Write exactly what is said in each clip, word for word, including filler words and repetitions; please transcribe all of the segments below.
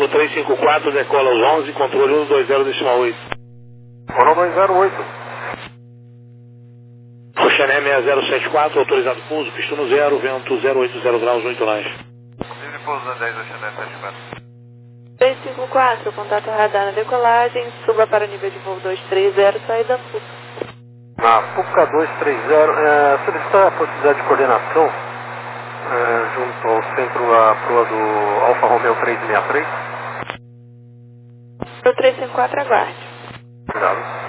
Polo três cinco quatro, decola aos onze, controle um dois zero decimal oito. um dois zero oito. Roxané seis zero sete quatro, autorizado pouso, pista no zero, vento zero oito zero graus, oito nós. Livre pouso na dez, Roxané sete quatro. três cinco quatro, contato radar na decolagem, suba para o nível de voo dois três zero, saída Fuca. Na Fuca dois três zero, é, solicita a possibilidade de coordenação é, junto ao centro à proa do Alfa Romeo três seis três. O três cinco quatro, aguarde. Obrigado.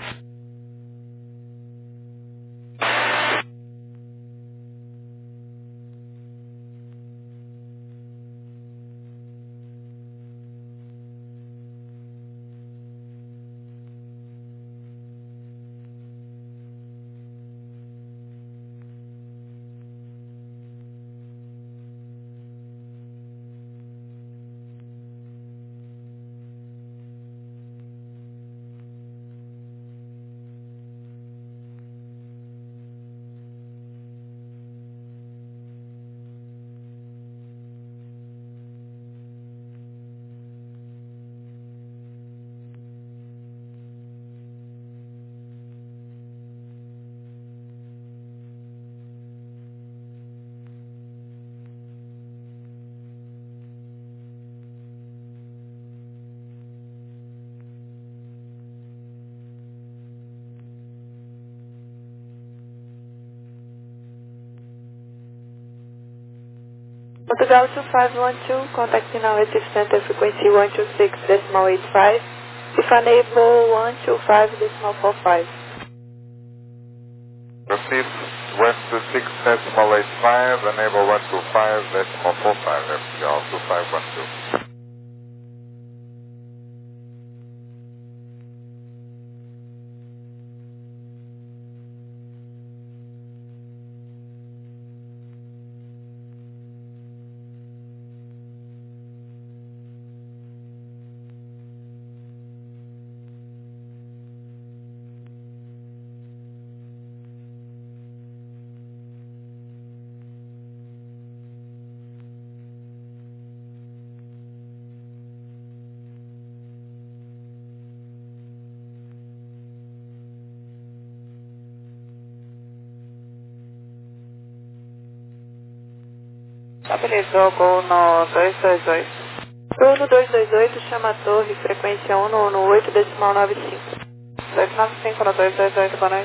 Portugal two five one two, contacting our Recife Center frequency one two six decimal eight five, if unable one two five decimal four five. Recife one two six decimal eight five, enable one two five decimal four five, F T L two five one two. Estabilizou Gol no dois dois oito. Gol no dois dois oito, chama a torre, frequência um um oito decimal nove cinco. dois nove cinco no dois dois oito, boa noite.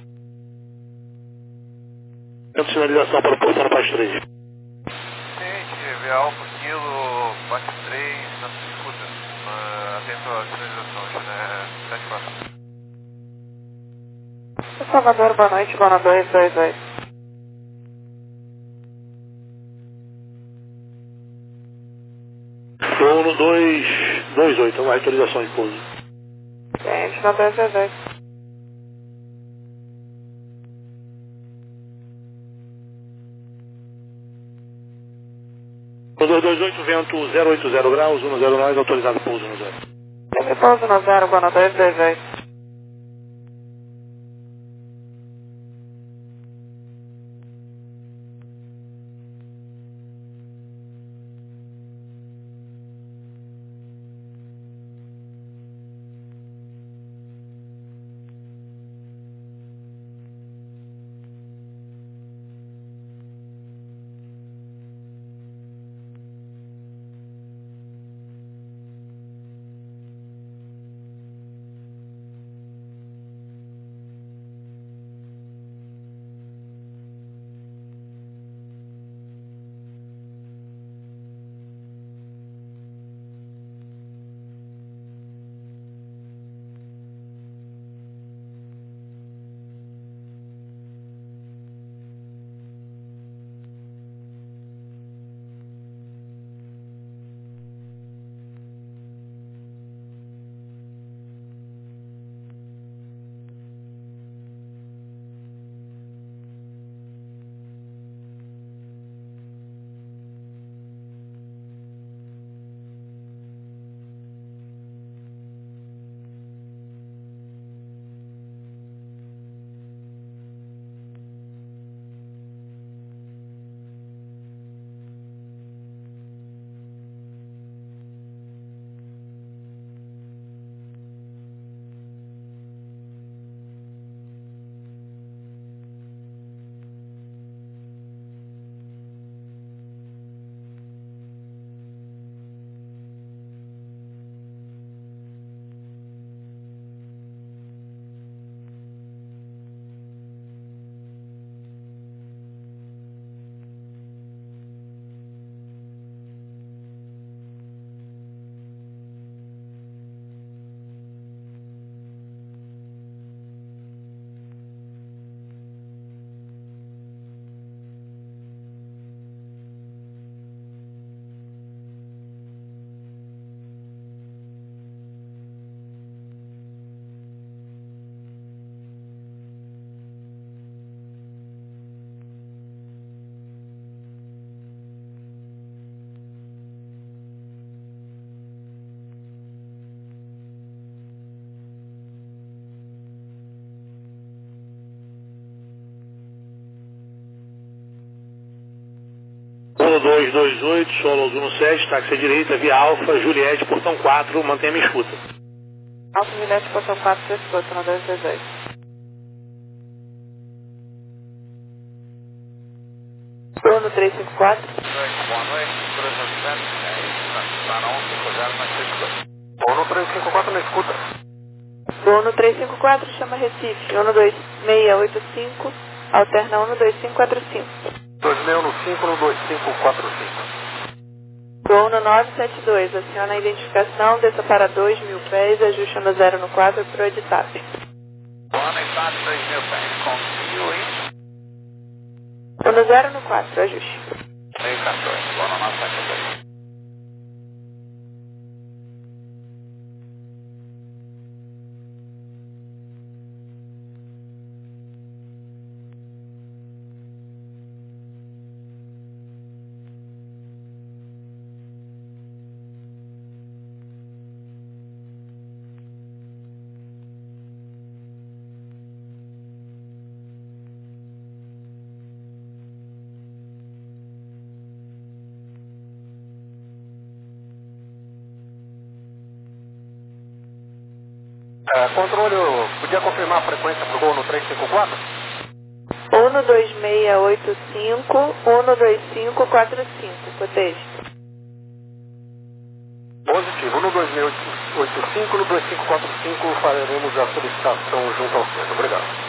Temos sinalização para o Portão Paz três. Gente, V Alfa, Kilo, Paz três, na sua escuta. Uh, atento à sinalização, Roxané sete quatro. Salvador, boa noite, Gol no dois dois oito. Voo no dois dois oito, uma autorização de pouso. Gente, no dois dois oito. No dois dois oito, vento zero oito zero graus, um zero nós, autorizado pouso no zero. Sempre pouso no zero, Gol no dois dois oito. dois dois oito, solo azul no sete, táxi à direita, via Alfa, Juliette, portão quatro, mantenha a minha escuta. Alfa Juliette, portão quatro, sua escuta, no dois dois oito. Turno três cinco quatro. Boa noite, cruzamento, está na onze cinco zero na sua escuta. Turno três cinco quatro na escuta. Turno três cinco quatro, chama Recife, um dois seis oito cinco, alterna um dois cinco quatro cinco. dois seis um cinco no dois cinco quatro cinco. Turno nove sete dois, aciona a identificação, desça para dois mil pés, ajuste no zero no quadro pro Editap. Boa noite, dois mil pés, confio em... Turno zero no quatro, ajuste. meio quatorze, boa noite, dois. É, controle, podia confirmar a frequência pro gol no três cinco quatro? um dois seis oito cinco, um dois cinco quatro cinco, cotejo. Positivo, no dois seis oito cinco, no dois cinco quatro cinco faremos a solicitação junto ao centro. Obrigado.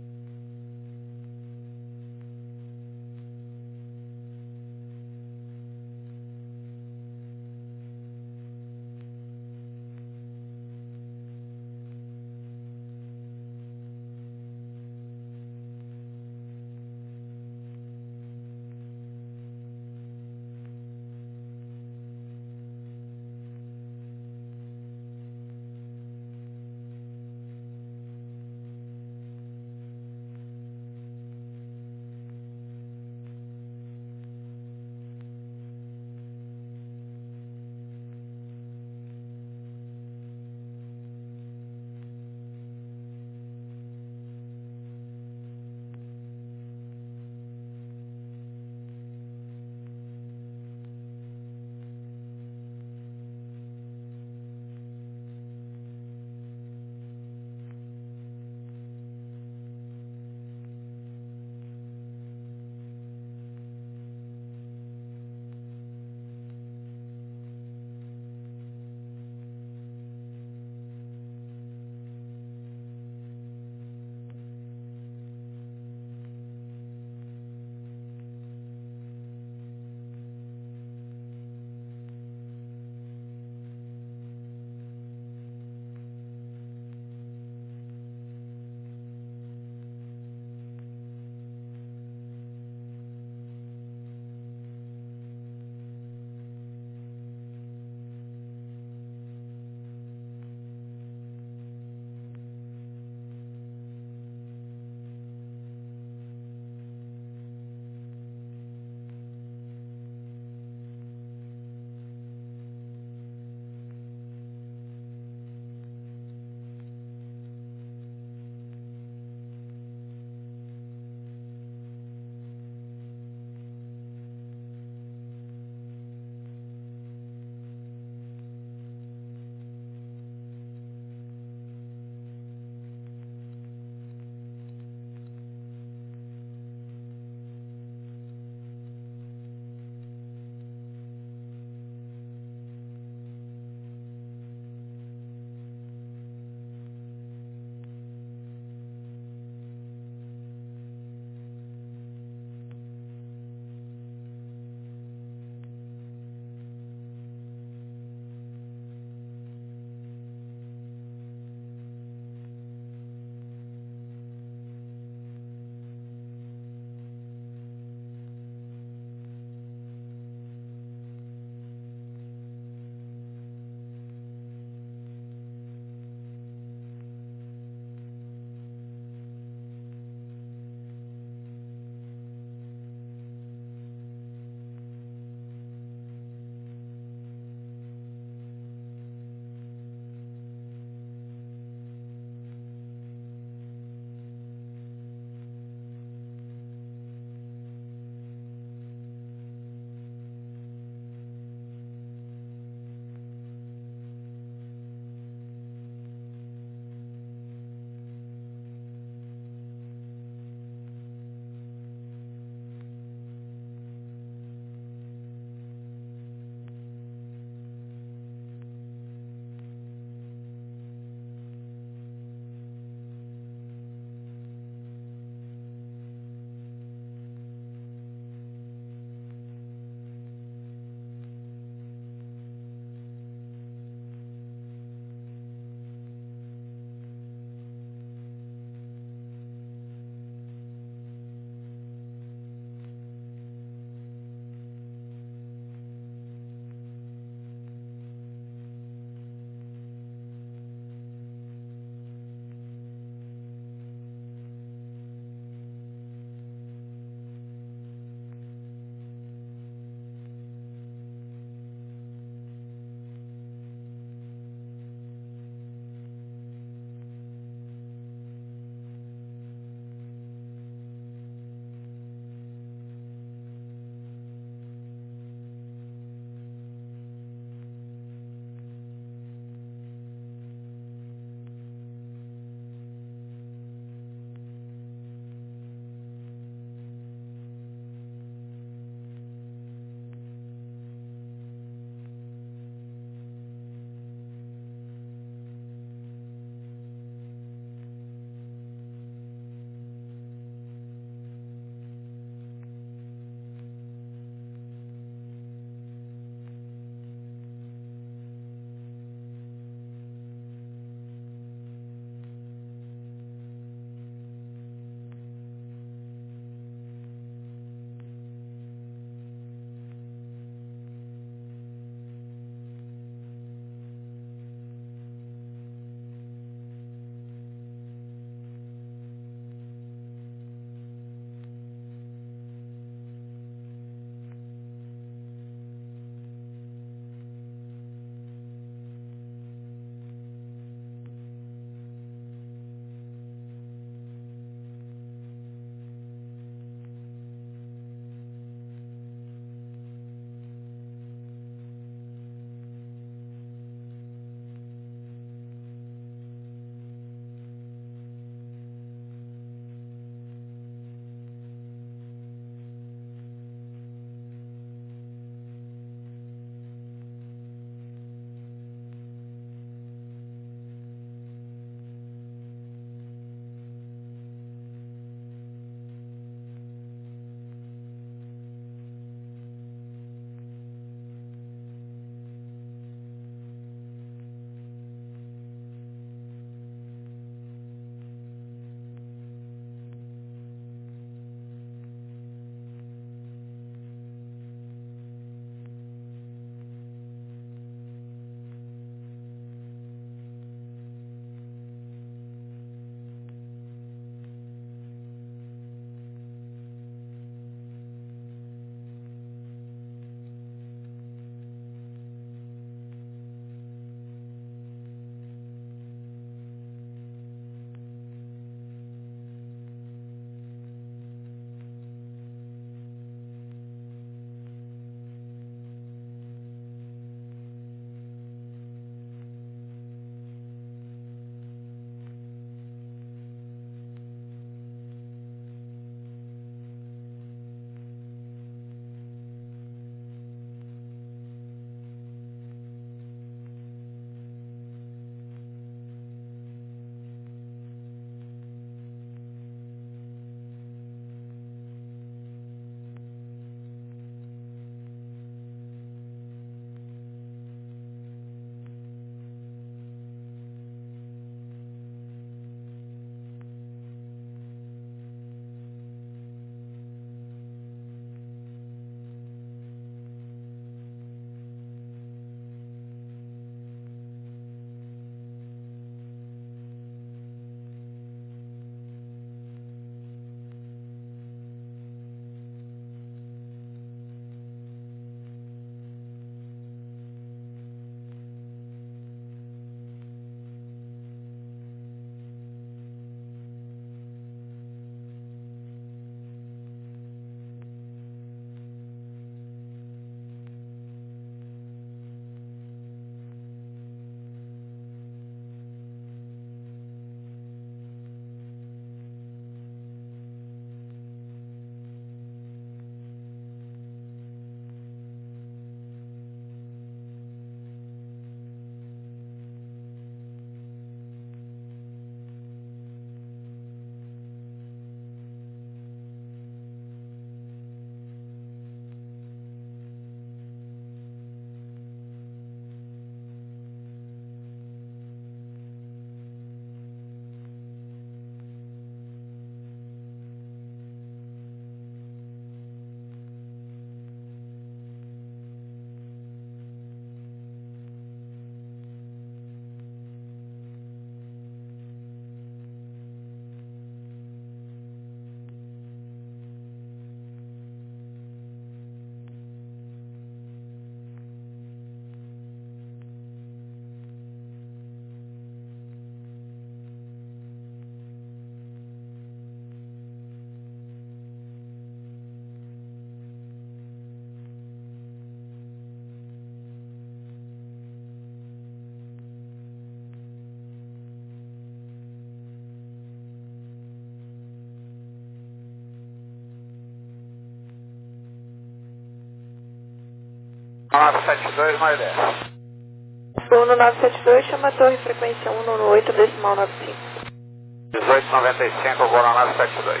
nove sete dois, nove dez. Uno nove sete dois, chama a torre, frequência um no oito, decimal nove cinco. dezoito noventa e cinco, agora nove sete dois.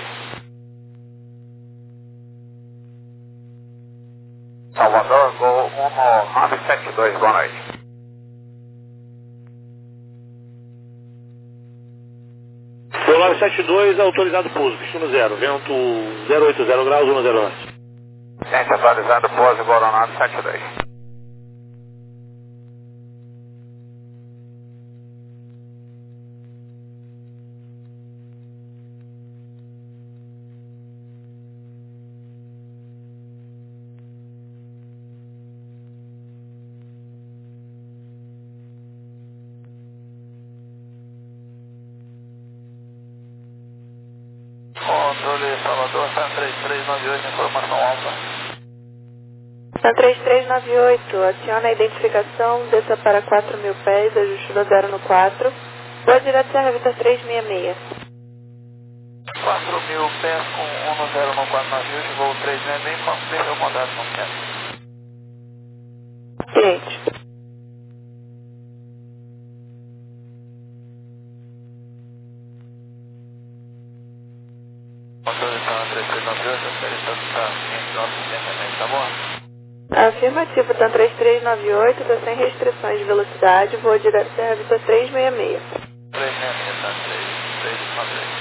Salvador, Gol um nove sete dois, boa noite. Gol nove sete dois, autorizado pouso, destino zero, vento zero oito zero graus, um zero norte. Gente, atualizado, pouso, Gol nove sete dois. Controle Salvador, Sam três três nove oito, informação alfa. Sam três três nove oito, aciona a identificação, desça para quatro mil pés, ajuste do zero no quatro. Voa direto Serra Vitor três seis seis. quatro mil pés com um no zero no quatro na ajuste, voo três seis seis, quanto perdeu o contato no centro? Cliente. Controle Sam três três nove oito, a série está entre nove sessenta e tá bom? Afirmativo, Sam três três nove oito, está sem restrições de velocidade, voa direto Serra Vitor três seis seis. três seis seis, tá três três nove oito.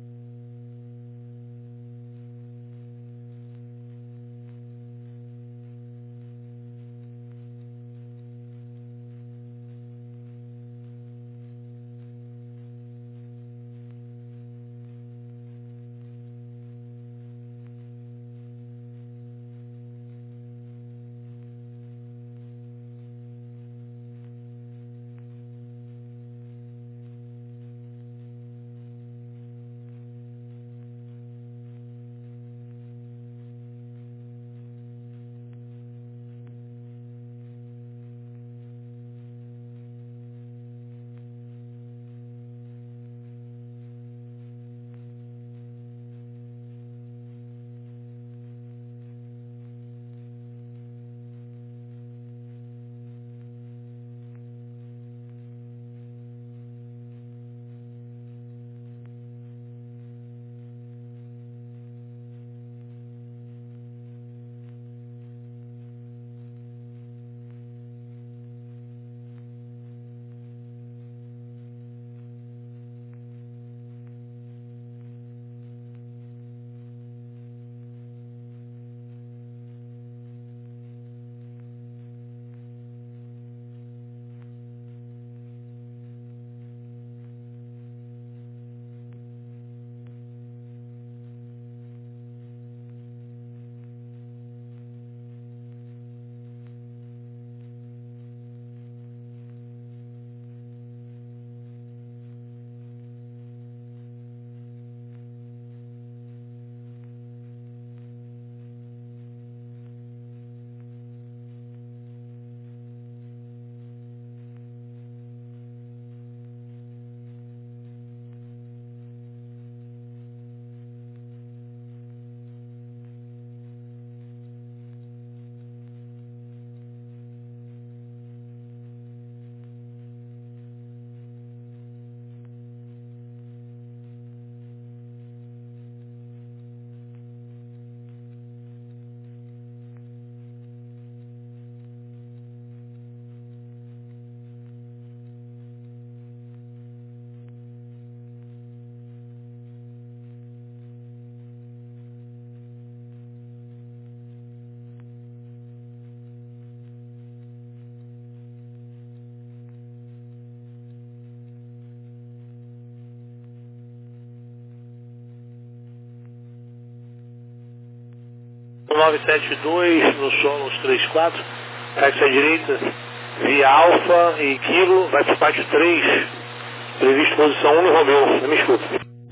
nove sete dois, no solo uns três quatro, táxi à direita, via Alfa e Kilo, vai para o pátio três, previsto posição um no Romeu, me escuta.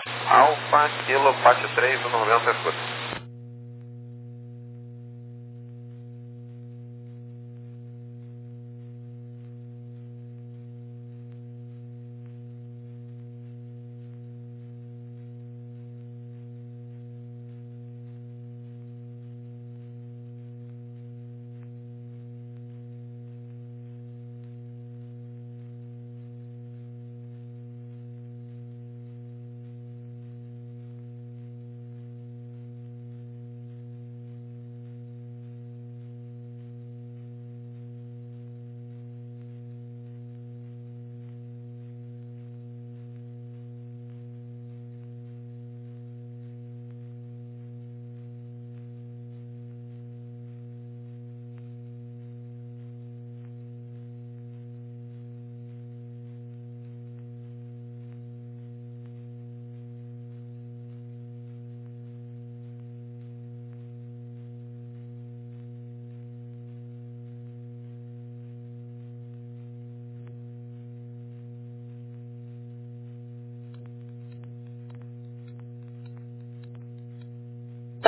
Alfa, Kilo, pátio três, no Romeu, você escuta.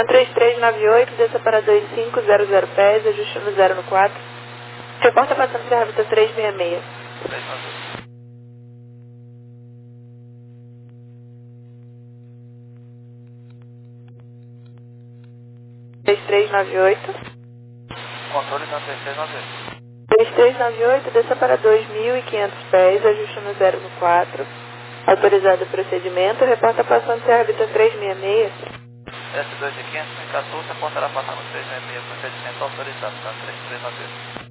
Chama três três nove oito, desça para dois cinco zero zero pés, ajuste no zero no quatro. Reporta passando Serra Vita três seis seis. três três nove oito. Controle da três três nove oito. três três nove oito, desça para dois mil e quinhentos pés, ajuste no zero no quatro. Autorizado o procedimento, reporta passando Serra Vita três seis seis. S dois de quinhentos, quatorze, reportará passando três seis seis, procedimento autorizado, tá? três três nove oito.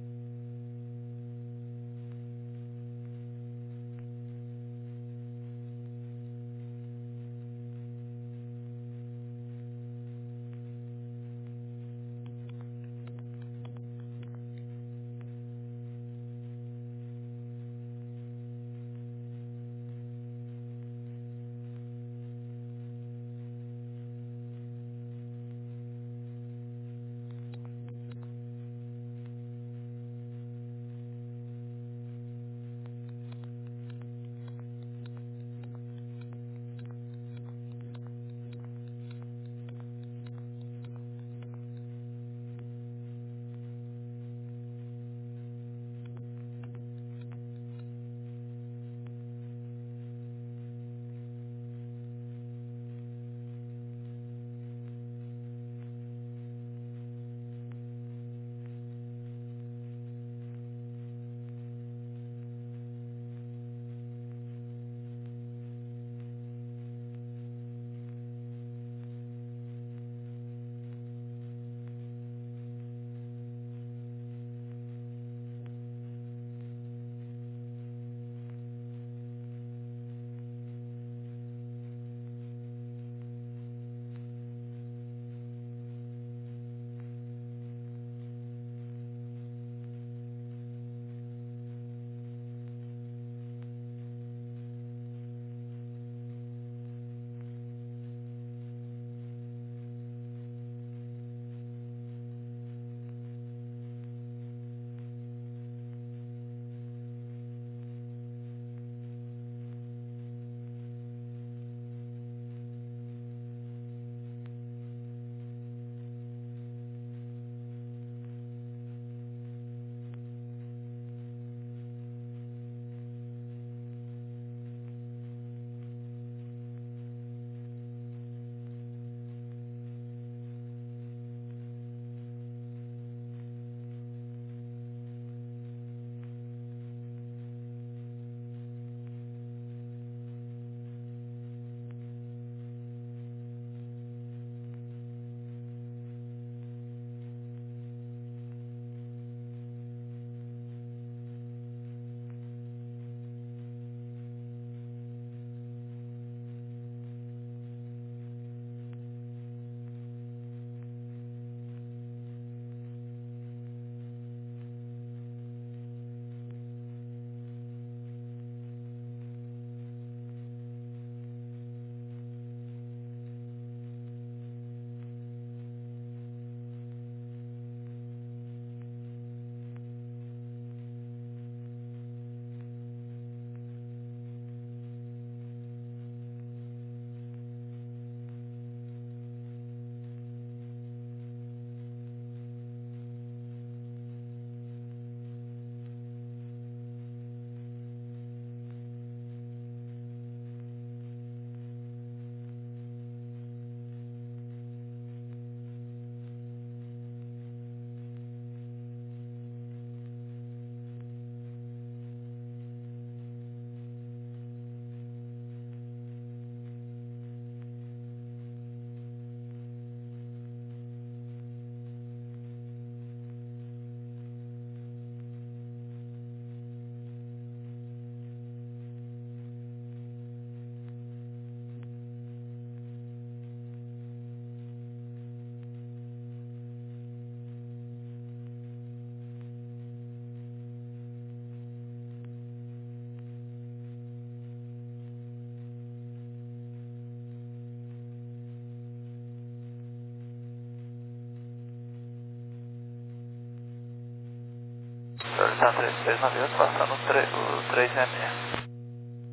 Está três três nove oito, passando o três seis seis.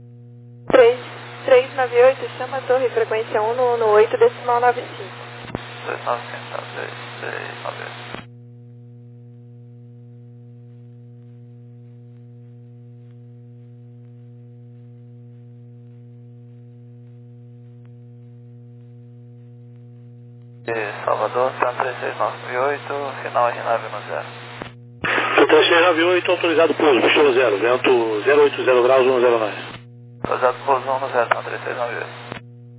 três três nove oito, chama a torre, frequência um no, no oito decimal nove cinco. dois nove cinco, tá? três três nove oito. E Salvador, tá? três seis nove oito, final R nove no zero. três seis nove oito, autorizado pouso, pistão zero, vento zero oito zero graus, um zero nove. Autorizado pouso um no zero, tá? três seis nove oito.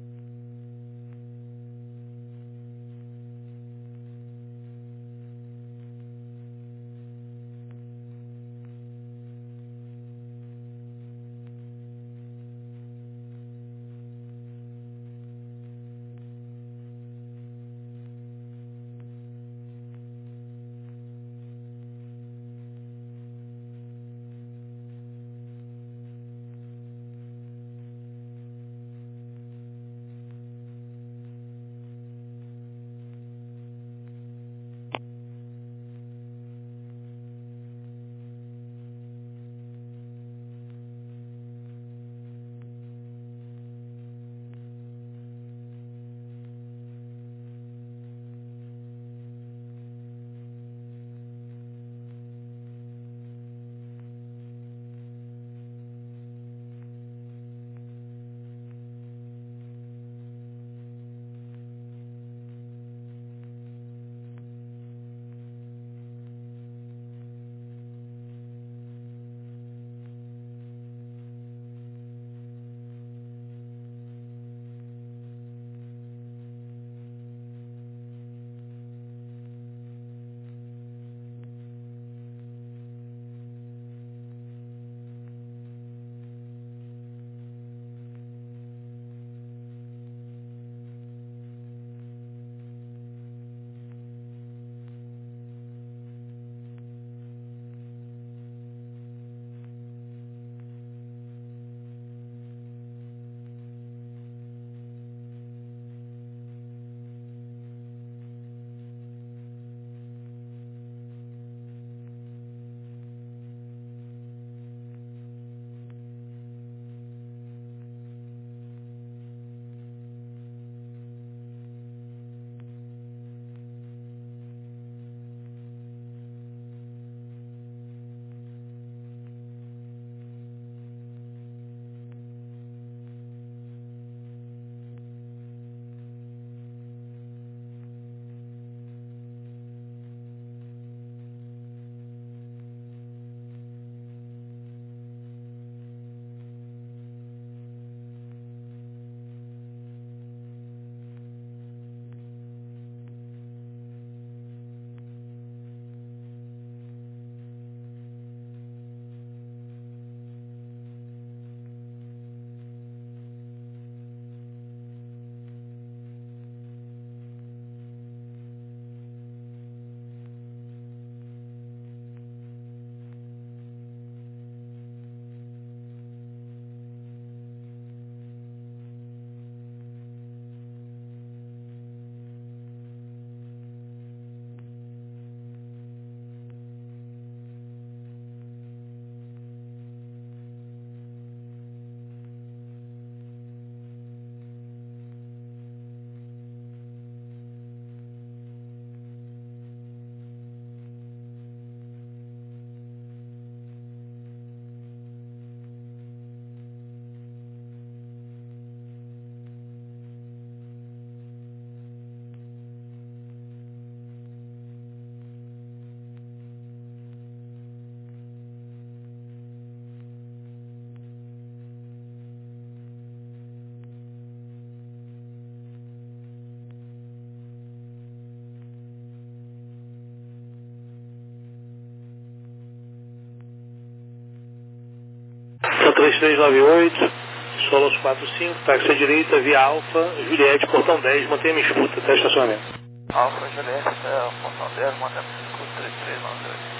três três nove oito, Solos quatro cinco, táxi à direita, via Alfa, Juliette, portão dez, mantenha minha escuta até estacionamento. Alfa, Juliette, até o portão dez, mantenha minha escuta, três três nove oito.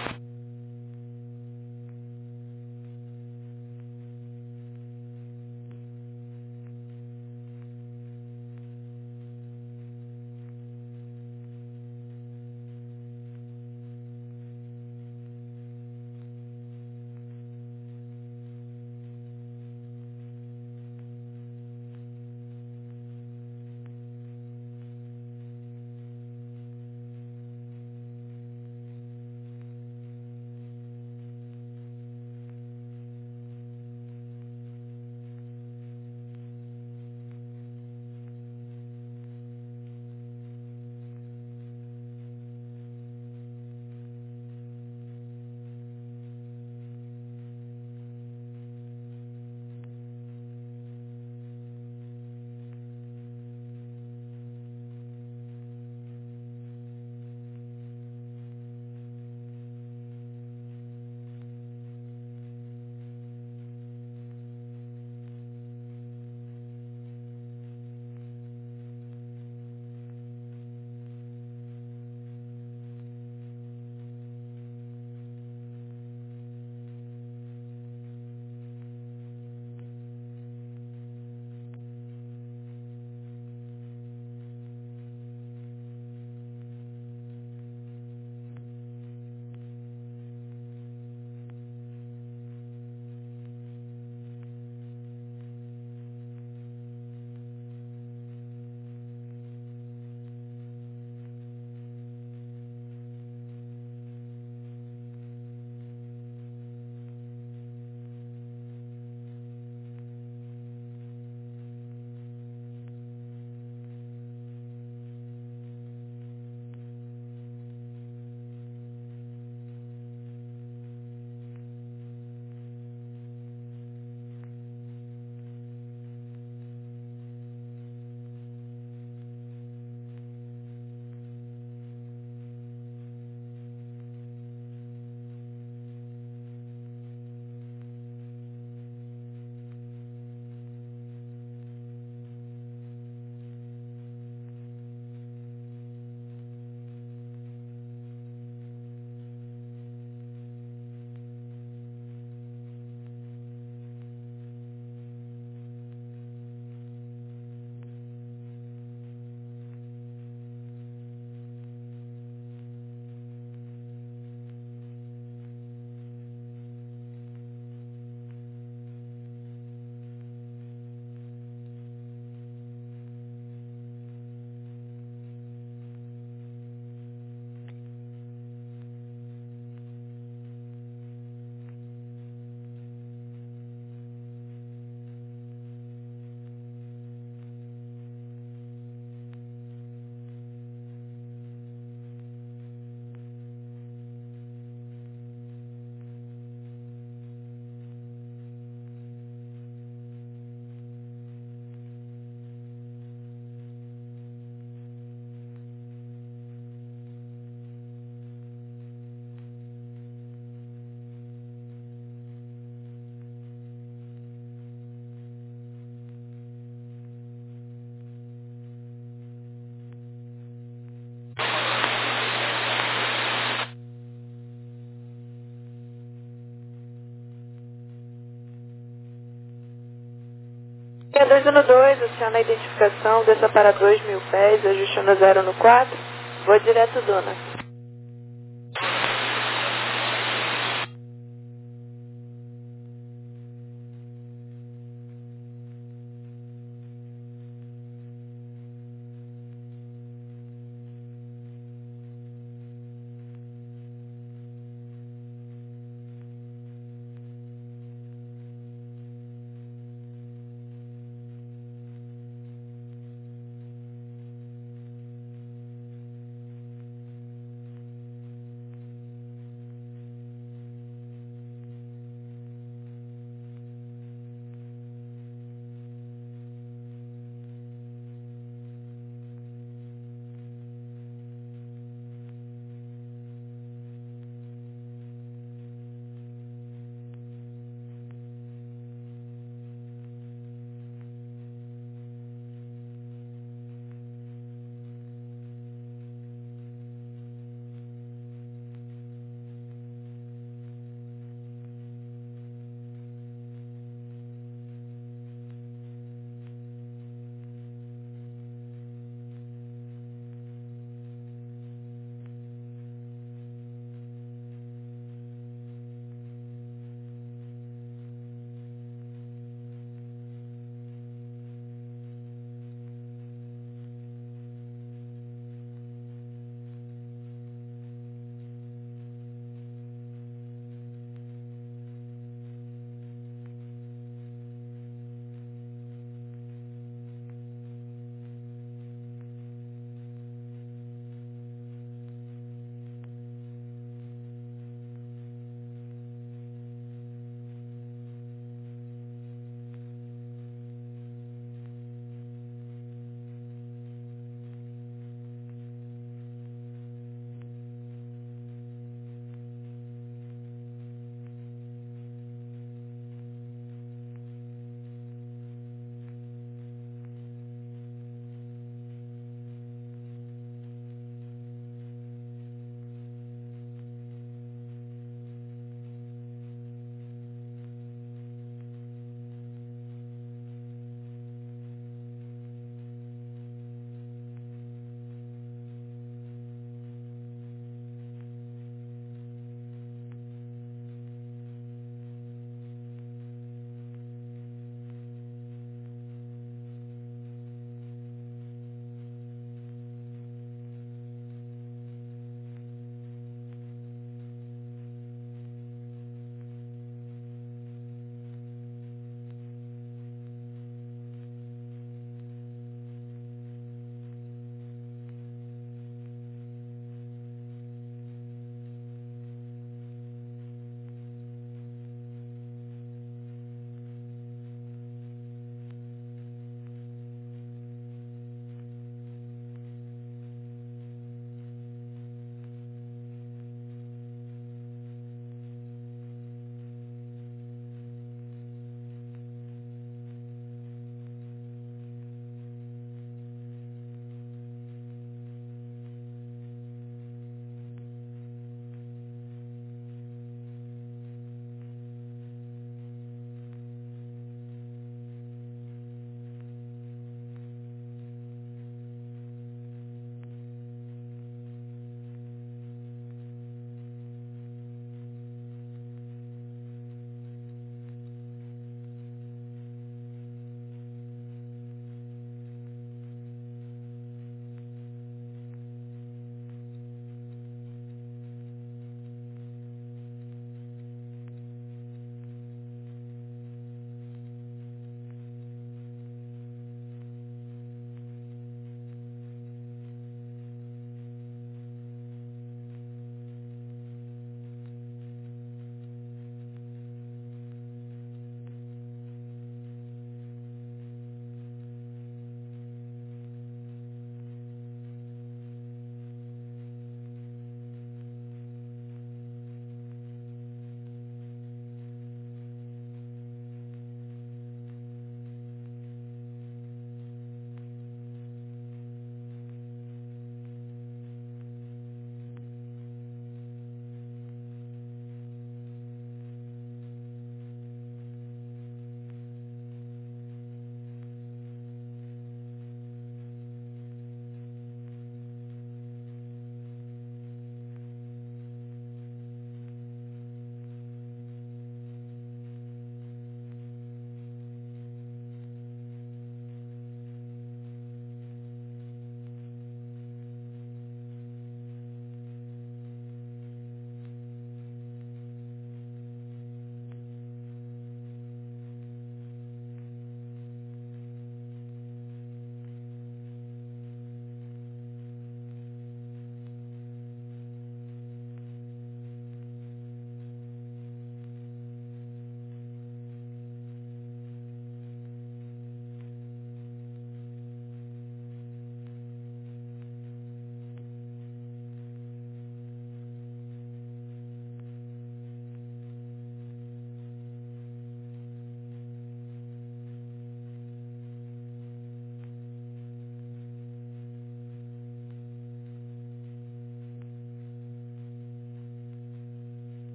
dois um dois, aciona a identificação, desça para dois mil pés, ajustando zero no quatro, vou direto Duna.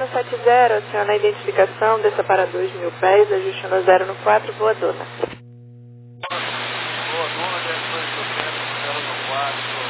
um sete zero, aciona a identificação, desça para dois mil pés, ajustando a zero no quatro, boa dona. Boa dona, dez dois oitocentos, zero no quatro.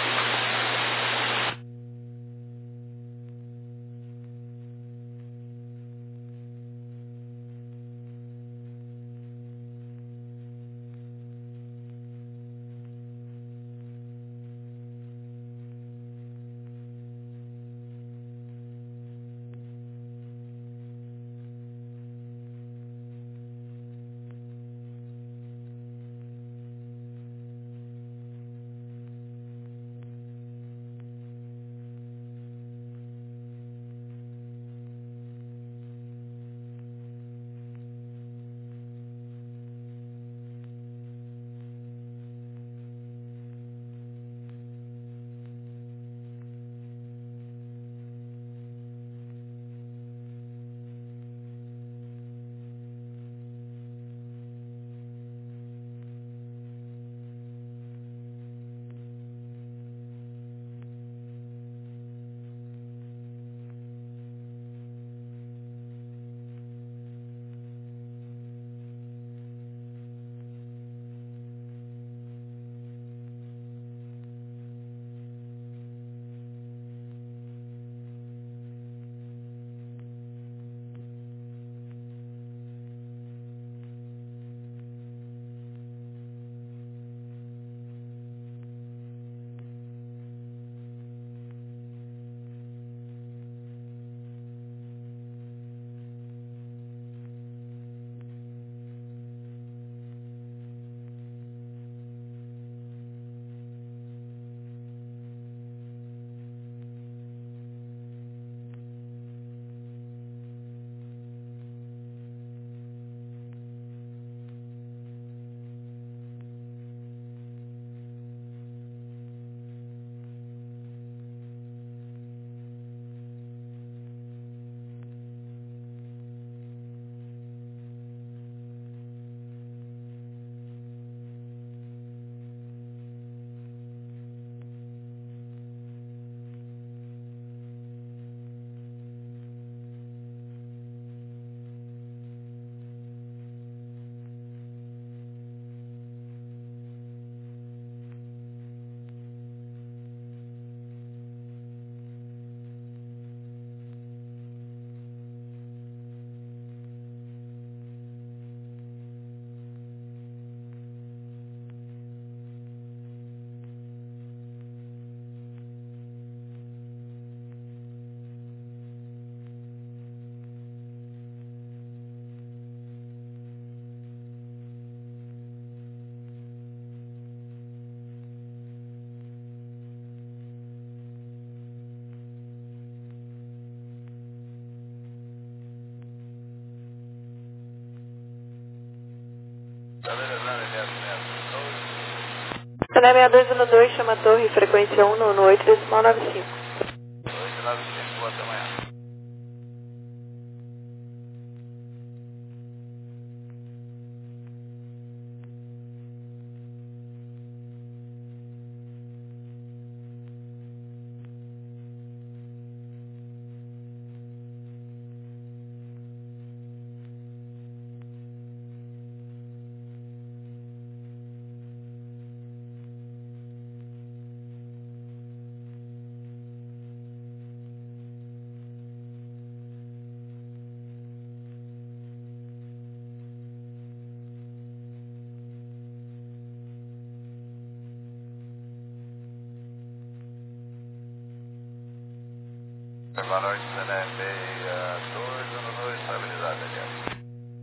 Cené sessenta e dois um dois, chama a torre, frequência um no oito, decimal nove cinco. oito nove cinco, até amanhã. Boa noite, Cené sessenta e dois um dois, estabilidade ali.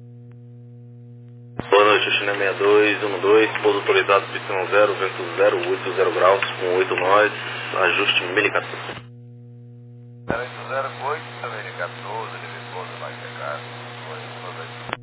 Boa noite, China sessenta e dois um dois, pouso autorizado Y zero, vento zero oito zero graus, com oito nós, ajuste mil e quatorze. zero oito zero, oito, mil e quatorze, ele pouso mais chegado, oito dois.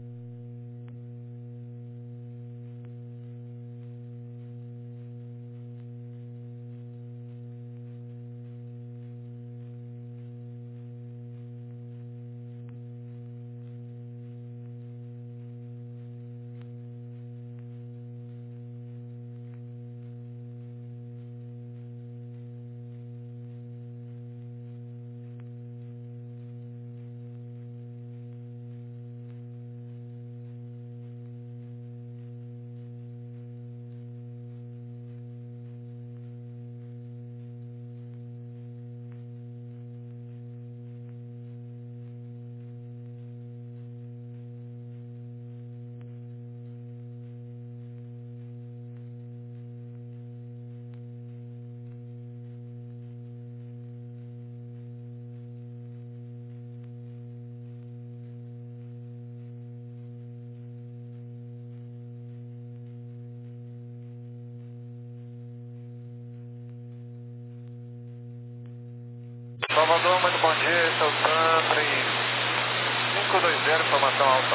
cinco dois zero, informação alfa.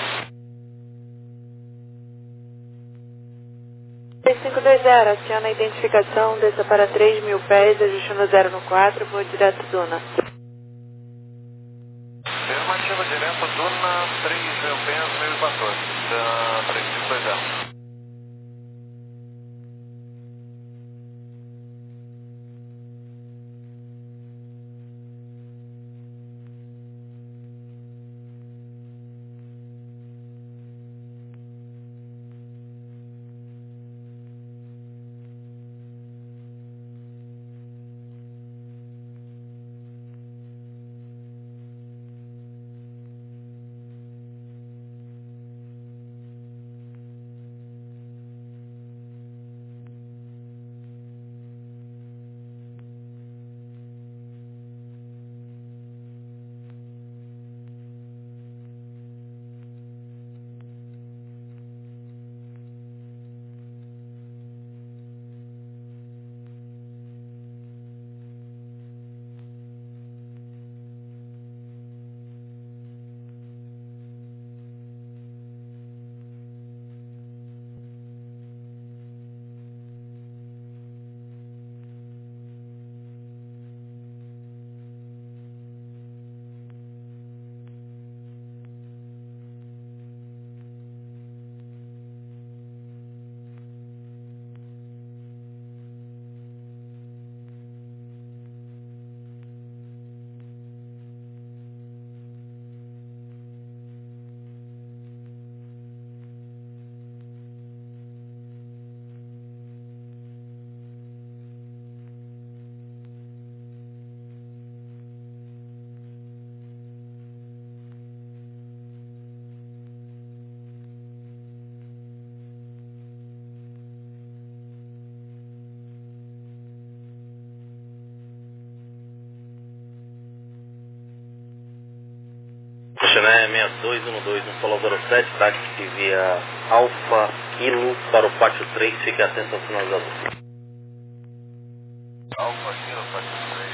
três cinco dois zero, aciona a identificação, desça para três mil pés, ajustando zero no quatro, vou direto Duna. Afirmativa, direto Duna, três mil pés, mil e quatorze, da três cinco dois zero. Chennai seis dois um dois, um Solo zero sete, táxi via Alfa Kilo para o pátio três, fique atento ao sinalizador. Alfa Kilo, pátio três.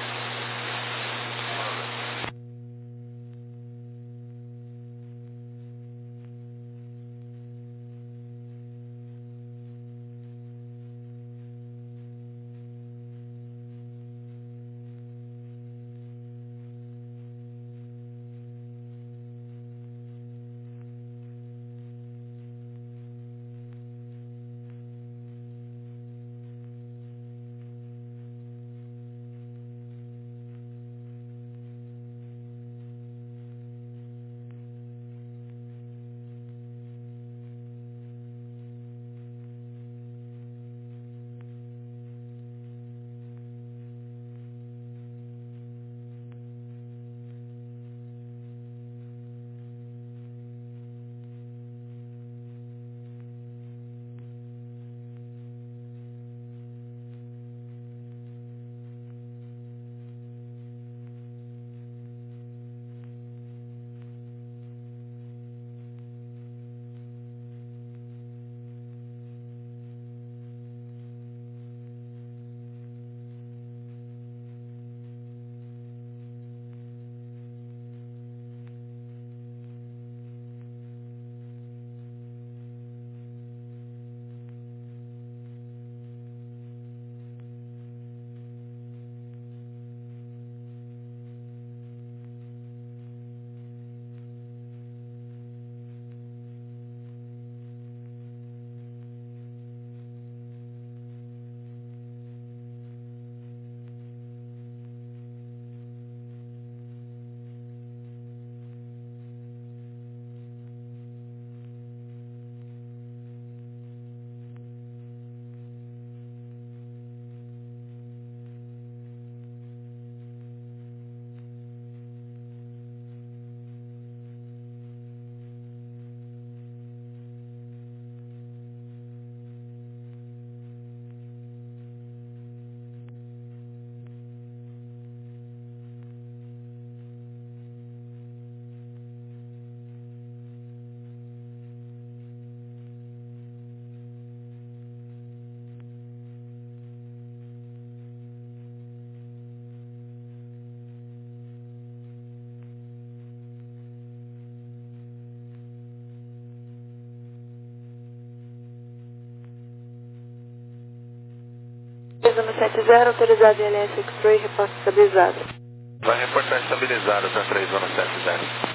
três um sete zero, autorizado em L S X-Ray, reporte estabilizado. Vai reportar estabilizado para três um sete zero.